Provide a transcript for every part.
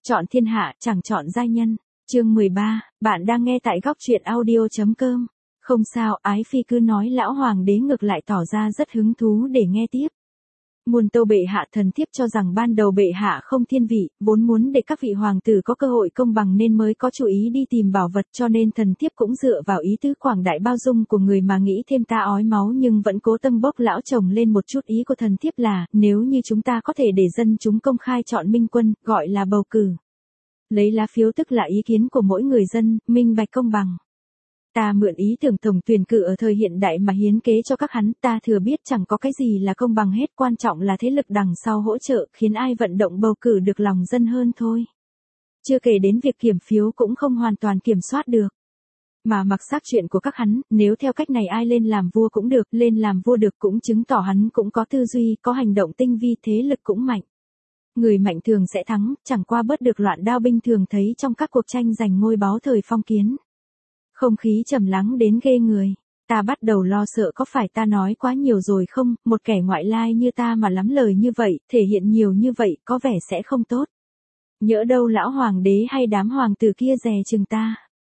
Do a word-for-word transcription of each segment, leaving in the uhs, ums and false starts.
Chọn thiên hạ, chẳng chọn giai nhân. Chương mười ba, bạn đang nghe tại góc truyện audio.com. Không sao, ái phi cứ nói lão hoàng đế ngược lại tỏ ra rất hứng thú để nghe tiếp. Muôn tâu bệ hạ thần thiếp cho rằng ban đầu bệ hạ không thiên vị, vốn muốn để các vị hoàng tử có cơ hội công bằng nên mới có chủ ý đi tìm bảo vật, cho nên thần thiếp cũng dựa vào ý tứ quảng đại bao dung của người mà nghĩ thêm ta ói máu, nhưng vẫn cố tâm bốc lão chồng lên một chút. Ý của thần thiếp là, nếu như chúng ta có thể để dân chúng công khai chọn minh quân, gọi là bầu cử. Lấy lá phiếu tức là ý kiến của mỗi người dân, minh bạch công bằng. Ta mượn ý tưởng tổng tuyển cử ở thời hiện đại mà hiến kế cho các hắn, ta thừa biết chẳng có cái gì là công bằng hết, quan trọng là thế lực đằng sau hỗ trợ, khiến ai vận động bầu cử được lòng dân hơn thôi. Chưa kể đến việc kiểm phiếu cũng không hoàn toàn kiểm soát được. Mà mặc xác chuyện của các hắn, nếu theo cách này ai lên làm vua cũng được, lên làm vua được cũng chứng tỏ hắn cũng có tư duy, có hành động tinh vi, thế lực cũng mạnh. Người mạnh thường sẽ thắng, chẳng qua bớt được loạn đao binh thường thấy trong các cuộc tranh giành ngôi báu thời phong kiến. Không khí trầm lắng đến ghê người. Ta bắt đầu lo sợ có phải ta nói quá nhiều rồi không, một kẻ ngoại lai như ta mà lắm lời như vậy, thể hiện nhiều như vậy, có vẻ sẽ không tốt. Nhỡ đâu lão hoàng đế hay đám hoàng tử kia dè chừng ta.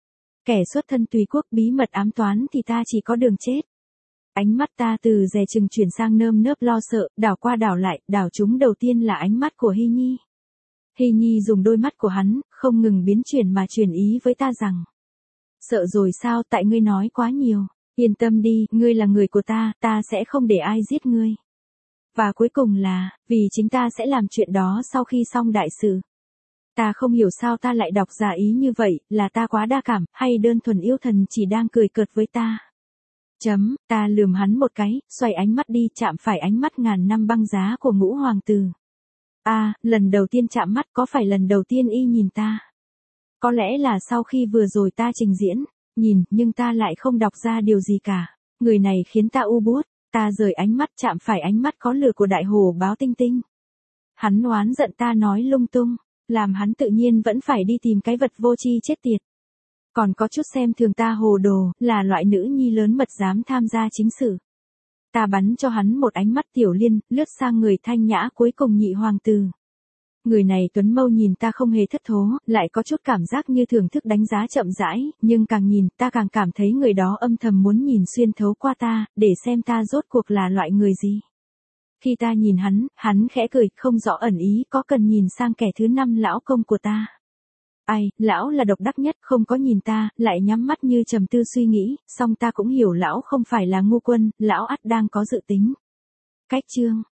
Kẻ xuất thân tùy quốc bí mật ám toán thì ta chỉ có đường chết. Ánh mắt ta từ dè chừng chuyển sang nơm nớp lo sợ, đảo qua đảo lại, đảo chúng đầu tiên là ánh mắt của Hy Nhi. Hy Nhi dùng đôi mắt của hắn, không ngừng biến chuyển mà truyền ý với ta rằng. Sợ rồi sao, tại ngươi nói quá nhiều. Yên tâm đi, ngươi là người của ta, ta sẽ không để ai giết ngươi. Và cuối cùng là, vì chính ta sẽ làm chuyện đó sau khi xong đại sự. Ta không hiểu sao ta lại đọc ra ý như vậy, là ta quá đa cảm, hay đơn thuần yêu thần chỉ đang cười cợt với ta. Chấm, ta lườm hắn một cái, xoay ánh mắt đi, chạm phải ánh mắt ngàn năm băng giá của ngũ hoàng tử. A, à, lần đầu tiên chạm mắt, có phải lần đầu tiên y nhìn ta? Có lẽ là sau khi vừa rồi ta trình diễn, nhìn, nhưng ta lại không đọc ra điều gì cả. Người này khiến ta u buốt, ta rời ánh mắt chạm phải ánh mắt có lửa của đại hồ báo tinh tinh. Hắn oán giận ta nói lung tung, làm hắn tự nhiên vẫn phải đi tìm cái vật vô tri chết tiệt. Còn có chút xem thường ta hồ đồ, là loại nữ nhi lớn mật dám tham gia chính sự. Ta bắn cho hắn một ánh mắt tiểu liên, lướt sang người thanh nhã cuối cùng nhị hoàng tử. Người này tuấn mâu nhìn ta không hề thất thố, lại có chút cảm giác như thưởng thức đánh giá chậm rãi, nhưng càng nhìn ta càng cảm thấy người đó âm thầm muốn nhìn xuyên thấu qua ta, để xem ta rốt cuộc là loại người gì. Khi ta nhìn hắn, hắn khẽ cười, không rõ ẩn ý, có cần nhìn sang kẻ thứ năm lão công của ta. Ai, lão là độc đắc nhất, không có nhìn ta, lại nhắm mắt như trầm tư suy nghĩ, song ta cũng hiểu lão không phải là ngu quân, lão ắt đang có dự tính. Cách chương,